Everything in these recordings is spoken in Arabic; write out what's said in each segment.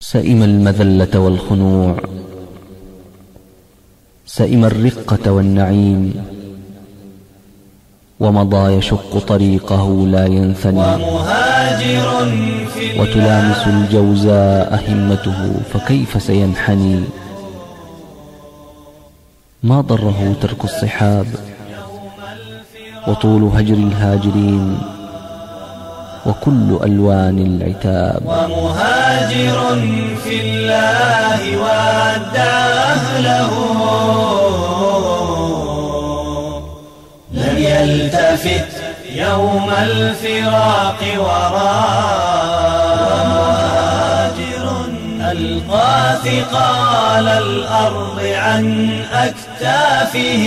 سئم المذلة والخنوع، سئم الرقة والنعيم، ومضى يشق طريقه لا ينثني، وتلامس الجوزاء همته فكيف سينحني. ما ضره ترك الصحاب وطول هجر الهاجرين وكل ألوان العتاب. ومهاجر في الله ودع أهله، لم يلتفت يوم الفراق وراء. ومهاجر ألقى ثقال الأرض عن أكتافه،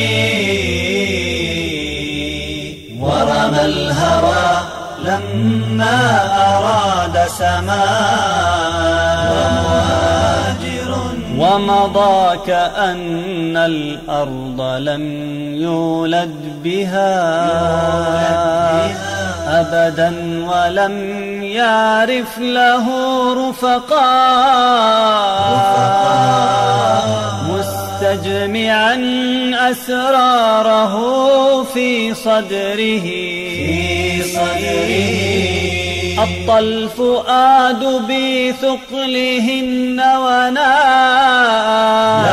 ورمى الهوى لما أراد سماء. ومهاجر ومضى كأن الأرض لم يولد بها أبدا، ولم يعرف له رفقاء، مستجمعا أسراره في صدره. أطى الفؤاد بثقلهن وناء.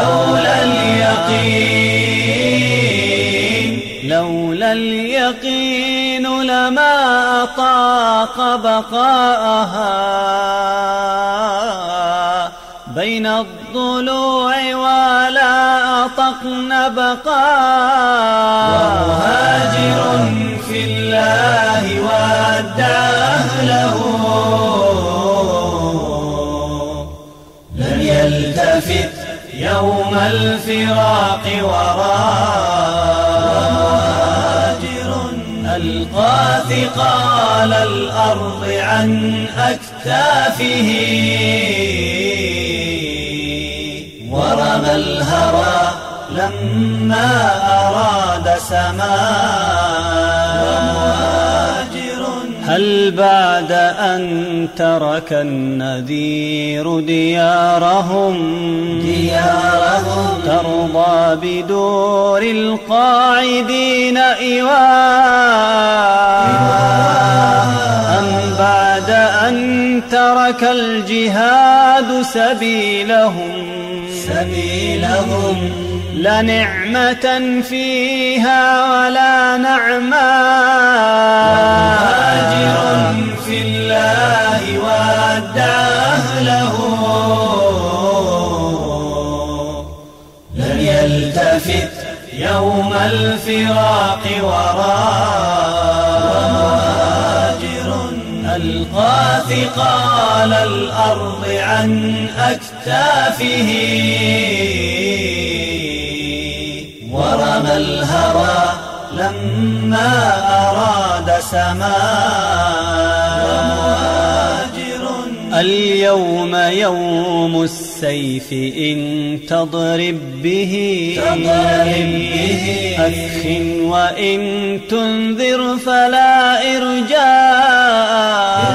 لولا اليقين لما أطاق بقاءها بين الضلوع ولا أطقن بقاء. ومهاجر في الله ودع أهله، لم يلتفت يوم الفراق وراء. ومهاجر ألقى ثقال الأرض عن أكتافه، ورمى الهوى لما أراد سماء. ومهاجر هل بعد أن ترك النذير ديارهم ترضى بدور القاعدين إيواء؟ أم بعد أن ترك الجهاد سبيلهم لنعمة فيها ولا نعماء. ومهاجر في الله ودع أهله، لم يلتفت يوم الفراق وراء. ومهاجر ألقى ثقال الأرض عن أكتافه، ورمى الهوى لما أراد سماء. ومهاجر اليوم يوم السيف إن تضرب به أخ، وإن تنذر فلا إرجاء.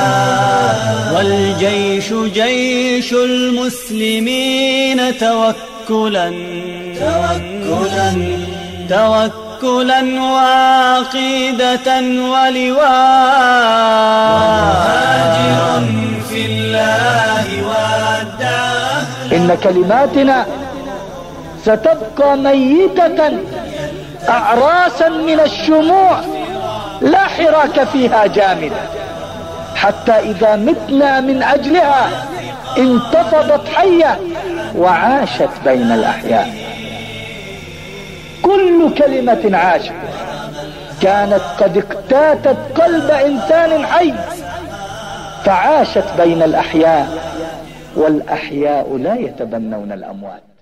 والجيش جيش المسلمين توكلا وعقيدة ولواء. ومهاجر في الله ودع أهله، إن كلماتنا ستبقى ميتة أعراسا من الشموع لا حراك فيها جامد، حتى إذا متنا من أجلها انتفضت حية وعاشت بين الأحياء. كل كلمة عاشت كانت قد اقتاتت قلب إنسان حي، فعاشت بين الأحياء، والأحياء لا يتبنون الأموات.